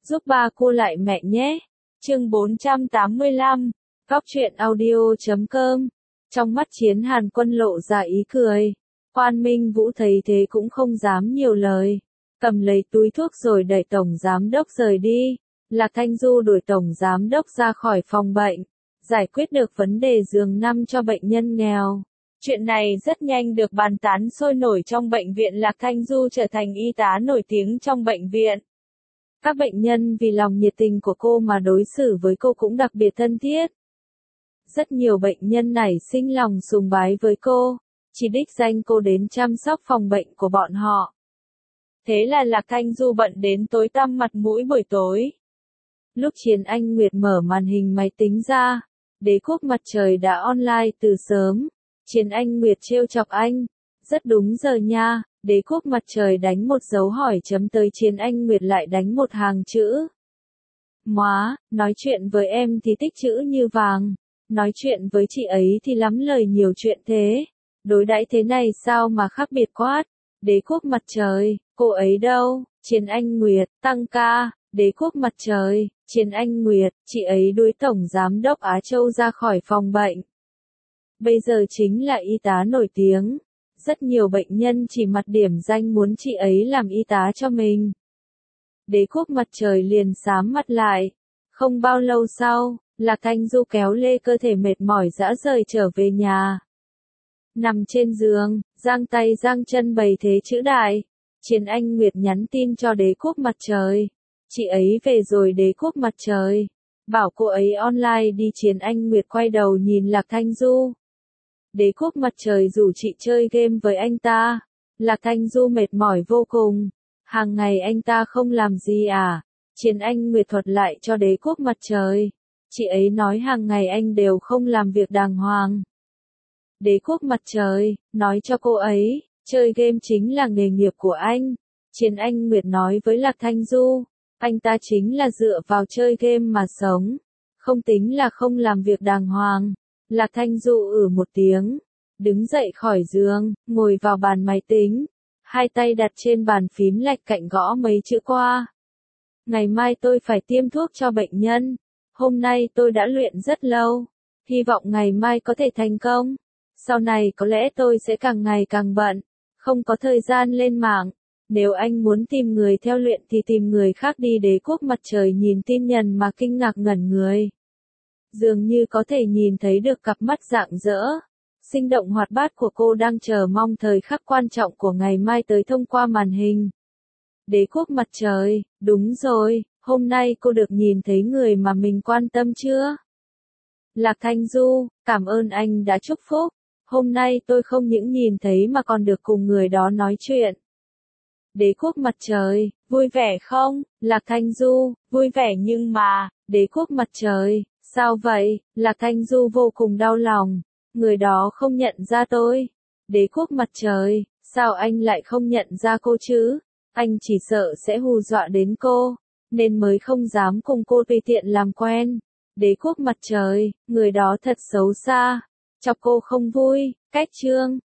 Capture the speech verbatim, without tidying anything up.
giúp ba cô lại mẹ nhé. Chương bốn trăm tám mươi lăm, Góc truyện audio chấm com. Trong mắt Chiến Hàn Quân lộ ra ý cười. Quan Minh Vũ thấy thế cũng không dám nhiều lời. Cầm lấy túi thuốc rồi đẩy Tổng Giám Đốc rời đi. Lạc Thanh Du đuổi Tổng Giám Đốc ra khỏi phòng bệnh. Giải quyết được vấn đề giường nằm cho bệnh nhân nghèo. Chuyện này rất nhanh được bàn tán sôi nổi trong bệnh viện. Lạc Thanh Du trở thành y tá nổi tiếng trong bệnh viện. Các bệnh nhân vì lòng nhiệt tình của cô mà đối xử với cô cũng đặc biệt thân thiết. Rất nhiều bệnh nhân nảy sinh lòng sùng bái với cô, chỉ đích danh cô đến chăm sóc phòng bệnh của bọn họ. Thế là Lạc Thanh Du bận đến tối tăm mặt mũi buổi tối. Lúc Chiến Anh Nguyệt mở màn hình máy tính ra, Đế Quốc Mặt Trời đã online từ sớm. Chiến Anh Nguyệt trêu chọc anh, rất đúng giờ nha. Đế Quốc Mặt Trời đánh một dấu hỏi chấm tới Chiến Anh Nguyệt lại đánh một hàng chữ. Móa, nói chuyện với em thì tích chữ như vàng, nói chuyện với chị ấy thì lắm lời nhiều chuyện thế. Đối đãi thế này sao mà khác biệt quát. Đế Quốc Mặt Trời, cô ấy đâu? Chiến Anh Nguyệt, tăng ca. Đế Quốc Mặt Trời, Chiến Anh Nguyệt, chị ấy đuổi Tổng Giám Đốc Á Châu ra khỏi phòng bệnh. Bây giờ chính là y tá nổi tiếng. Rất nhiều bệnh nhân chỉ mặt điểm danh muốn chị ấy làm y tá cho mình. Đế Quốc Mặt Trời liền xám mặt lại. Không bao lâu sau, Lạc Thanh Du kéo lê cơ thể mệt mỏi rã rời trở về nhà. Nằm trên giường, giang tay giang chân bày thế chữ đại. Chiến Anh Nguyệt nhắn tin cho Đế Quốc Mặt Trời. Chị ấy về rồi Đế Quốc Mặt Trời. Bảo cô ấy online đi. Chiến Anh Nguyệt quay đầu nhìn Lạc Thanh Du. Đế Quốc Mặt Trời rủ chị chơi game với anh ta. Lạc Thanh Du mệt mỏi vô cùng. Hàng ngày anh ta không làm gì à? Chiến Anh Nguyệt thuật lại cho Đế Quốc Mặt Trời. Chị ấy nói hàng ngày anh đều không làm việc đàng hoàng. Đế Quốc Mặt Trời, nói cho cô ấy, chơi game chính là nghề nghiệp của anh. Chiến Anh Nguyệt nói với Lạc Thanh Du, anh ta chính là dựa vào chơi game mà sống. Không tính là không làm việc đàng hoàng. Lạc Thanh Du ử một tiếng, đứng dậy khỏi giường, ngồi vào bàn máy tính, hai tay đặt trên bàn phím lạch cạnh gõ mấy chữ qua. Ngày mai tôi phải tiêm thuốc cho bệnh nhân, hôm nay tôi đã luyện rất lâu, hy vọng ngày mai có thể thành công. Sau này có lẽ tôi sẽ càng ngày càng bận, không có thời gian lên mạng. Nếu anh muốn tìm người theo luyện thì tìm người khác đi. Đế Quốc Mặt Trời nhìn tin nhắn mà kinh ngạc ngẩn người. Dường như có thể nhìn thấy được cặp mắt rạng rỡ, sinh động hoạt bát của cô đang chờ mong thời khắc quan trọng của ngày mai tới thông qua màn hình. Đế Quốc Mặt Trời, đúng rồi, hôm nay cô được nhìn thấy người mà mình quan tâm chưa? Lạc Thanh Du, cảm ơn anh đã chúc phúc. Hôm nay tôi không những nhìn thấy mà còn được cùng người đó nói chuyện. Đế Quốc Mặt Trời, vui vẻ không? Lạc Thanh Du, vui vẻ nhưng mà, Đế Quốc Mặt Trời, sao vậy? Lạc Thanh Du vô cùng đau lòng. Người đó không nhận ra tôi. Đế Quốc Mặt Trời, sao anh lại không nhận ra cô chứ? Anh chỉ sợ sẽ hù dọa đến cô, nên mới không dám cùng cô tùy tiện làm quen. Đế Quốc Mặt Trời, người đó thật xấu xa. Chọc cô không vui. Cách chương